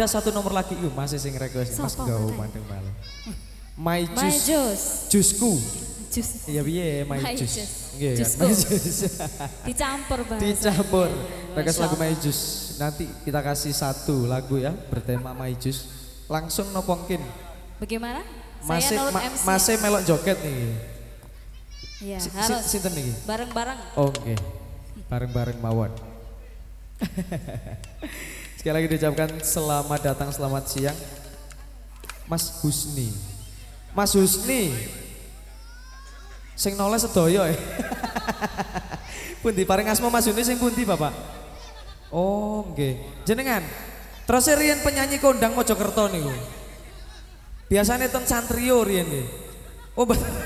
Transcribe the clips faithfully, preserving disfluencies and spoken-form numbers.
Ada satu nomor lagi, yuk masih sing request. Mas Sopo, gawe Mas? mandeng malah. My My juice. Jus. Jusku. Jus. Iya piye my My juice. Juice. Nggih kan. Jusku. My juice. Dicampur bahasa. Dicampur. Request Masya lagu My Allah. Juice. Nanti kita kasih satu lagu ya bertema My Juice. Langsung nopongkin. Bagaimana? Masih Saya nurut ma M C. masih melok joget nih. Iya, Si- si- harus. Sinten nih? Bareng-bareng. Oke. Bareng-bareng mawon. Sekali lagi diucapkan selamat datang, selamat siang. Mas Husni. Mas Husni. Sing noleh sedaya ya. Pundi paring asma Mas Husni sing pundi, Bapak? Oh, nggih. Jenengan. Terus riyen penyanyi kondang Mojokerto niku. Biasanya ten Santrio riyen nggih. Oh,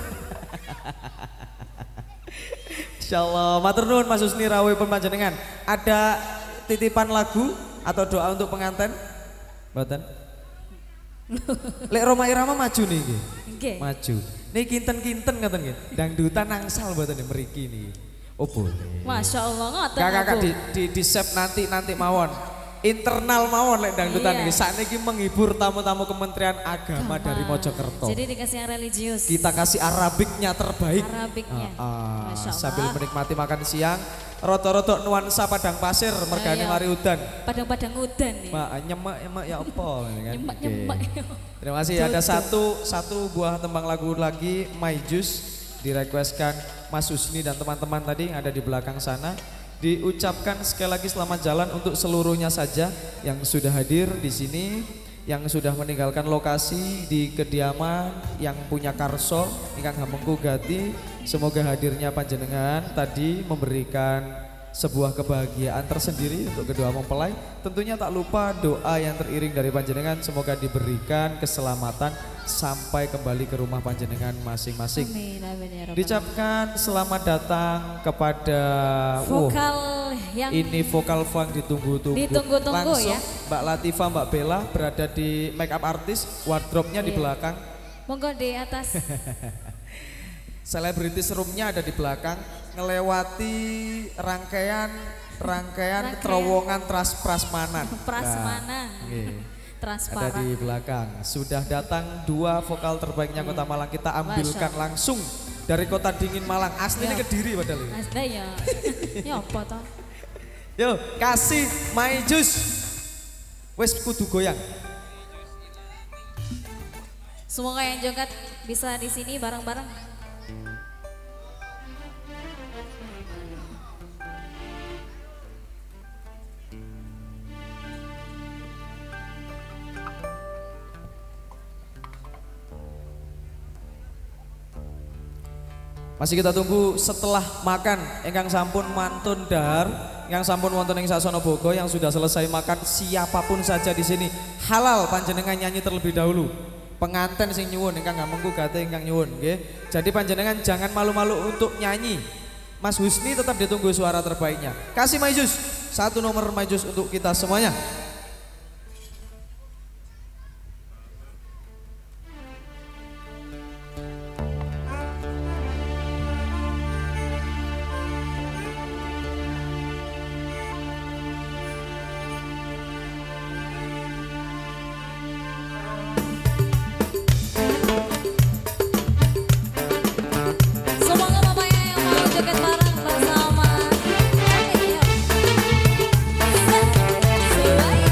Insyaallah, matur nuwun Mas Husni rawuh panjenengan. Ada titipan lagu atau doa untuk pengantin? Mboten. Lek Roma Irama maju nih nggih. Nggih. Maju. Nih kinten-kinten ngoten nggih. Dangdutan angsal mboten nih mriki niki. Oh boleh. Masya Allah ngoten. Kakak aku. di di, di save nanti nanti mawon. Internal mawon lek dangdutan Iya. iki. Sakniki menghibur tamu-tamu Kementerian Agama dari Mojokerto. Jadi dikasih yang religius. Kita kasih Arabiknya terbaik. Arabiknya. Ah, ah. Masya Allah. Sambil menikmati makan siang, roto-roto nuansa padang pasir, mergane iya. mari udan. Padang-padang udan nih. Mak nyemak nyemak ya apa kan? Nyemak, Oke. nyemak. Terima kasih. Ada satu satu buah tembang lagu lagi, My Juice, direquestkan Mas Husni dan teman-teman tadi yang ada di belakang sana. Diucapkan sekali lagi selamat jalan untuk seluruhnya saja yang sudah hadir di sini, yang sudah meninggalkan lokasi di kediaman, yang punya karso, ingkang hamengku gati. Semoga hadirnya panjenengan tadi memberikan sebuah kebahagiaan tersendiri untuk kedua mempelai. Tentunya tak lupa doa yang teriring dari panjenengan, semoga diberikan keselamatan sampai kembali ke rumah panjenengan masing-masing. Amin, amin ya Rabbal Dicapkan selamat datang kepada Vokal yang ini vokal funk ditunggu-tunggu. Ditunggu-tunggu Langsung ya. Mbak Latifah, Mbak Bella berada di make up artist, wardrobe-nya di Iya. belakang. monggo di atas. Selebritis roomnya ada di belakang, ngelewati rangkaian rangkaian Rangkaian. terowongan tras prasmanan. Prasmanan. Nah, nggih. Ada Transparan. di belakang. Sudah datang dua vokal terbaiknya Kota Malang, kita ambilkan Masya. langsung dari kota dingin Malang. Aslinya Ya. Kediri padahal ini. Asda ya. Ya apa toh? Yo, kasih My Juice. Wes kudu goyang. Semoga yang joget bisa di sini bareng-bareng. Masih kita tunggu setelah makan ingkang sampun mantun dahar, ingkang sampun wonten ing Sasono Bogo, yang sudah selesai makan siapapun saja di sini halal panjenengan nyanyi terlebih dahulu. Penganten sing nyuwun ingkang ngamengku gate ingkang nyuwun nggih. Jadi panjenengan jangan malu-malu untuk nyanyi. Mas Husni tetap ditunggu suara terbaiknya. Kasih My Juice, satu nomor My Juice untuk kita semuanya. Semoga bapaknya yang mau joget bareng bersama. Ayo. Sesuai.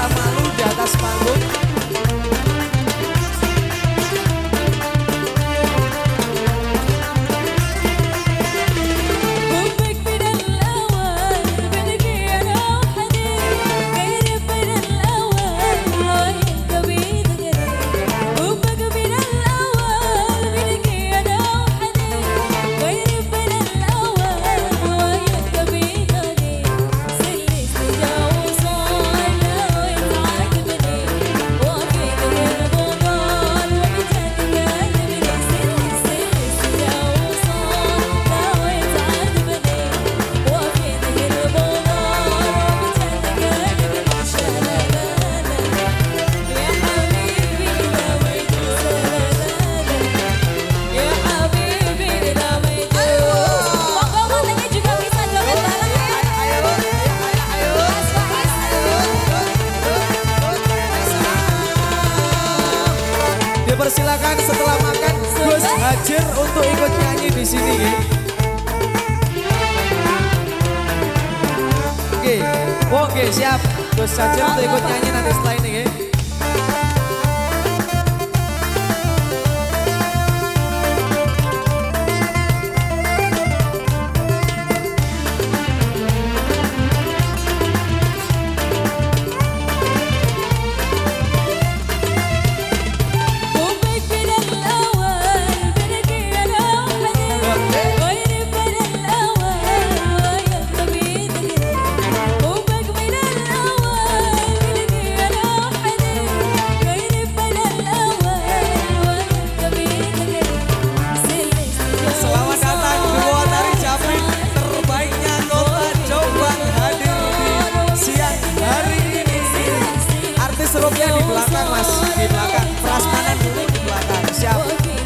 usah malu di atas panggung. Persilakan setelah makan Gus Hajir untuk ikut nyanyi di sini. Oke, oke siap. Gus Hajir untuk ikut nyanyi nanti setelah ini. Serupnya di belakang mas, di belakang. Prasmanan dulu di belakang, siap.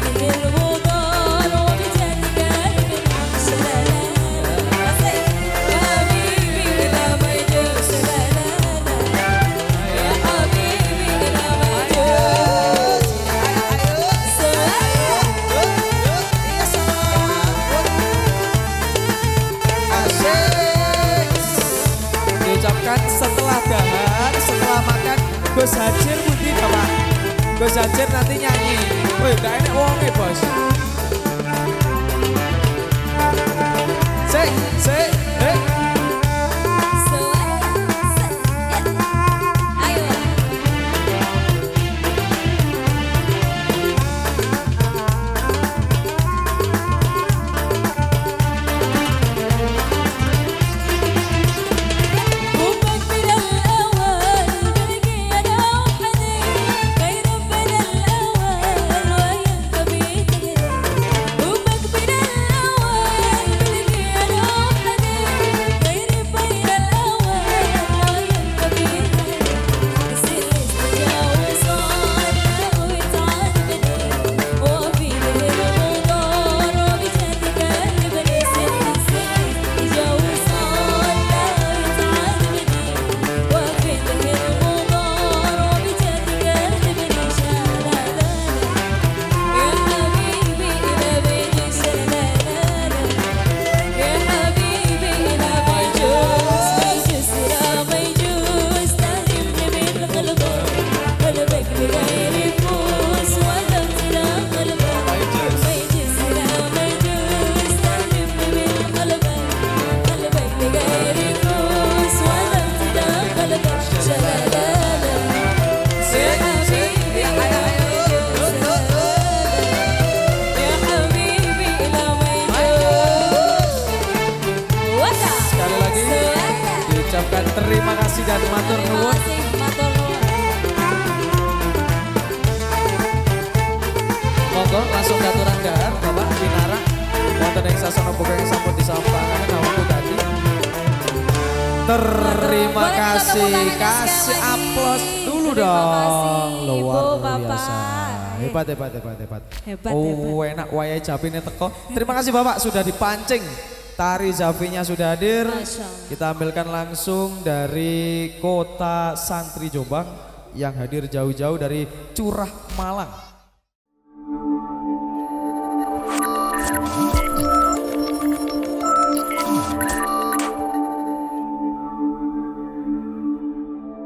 Diucapkan setelah dahar, setelah makan. Gus Hajir budi bapak. Gus Hajir nanti nyanyi. Woi gak enak wonge bos. Sek, sek, eh. Ucapkan terima kasih dan matur nuwun. Monggo langsung daturan dahar Bapak Winara. Wonten ing sasana buka yang sampun disampaikan awakku tadi. Terima kasih, kasih aplaus dulu dong. Luar biasa. Hebat, hebat, hebat, hebat. Hebat, oh, hebat. enak wayai Japine teko. Terima kasih Bapak sudah dipancing. Tari Javinya sudah hadir. Kita ambilkan langsung dari kota Santri Jombang yang hadir jauh-jauh dari Curah Malang.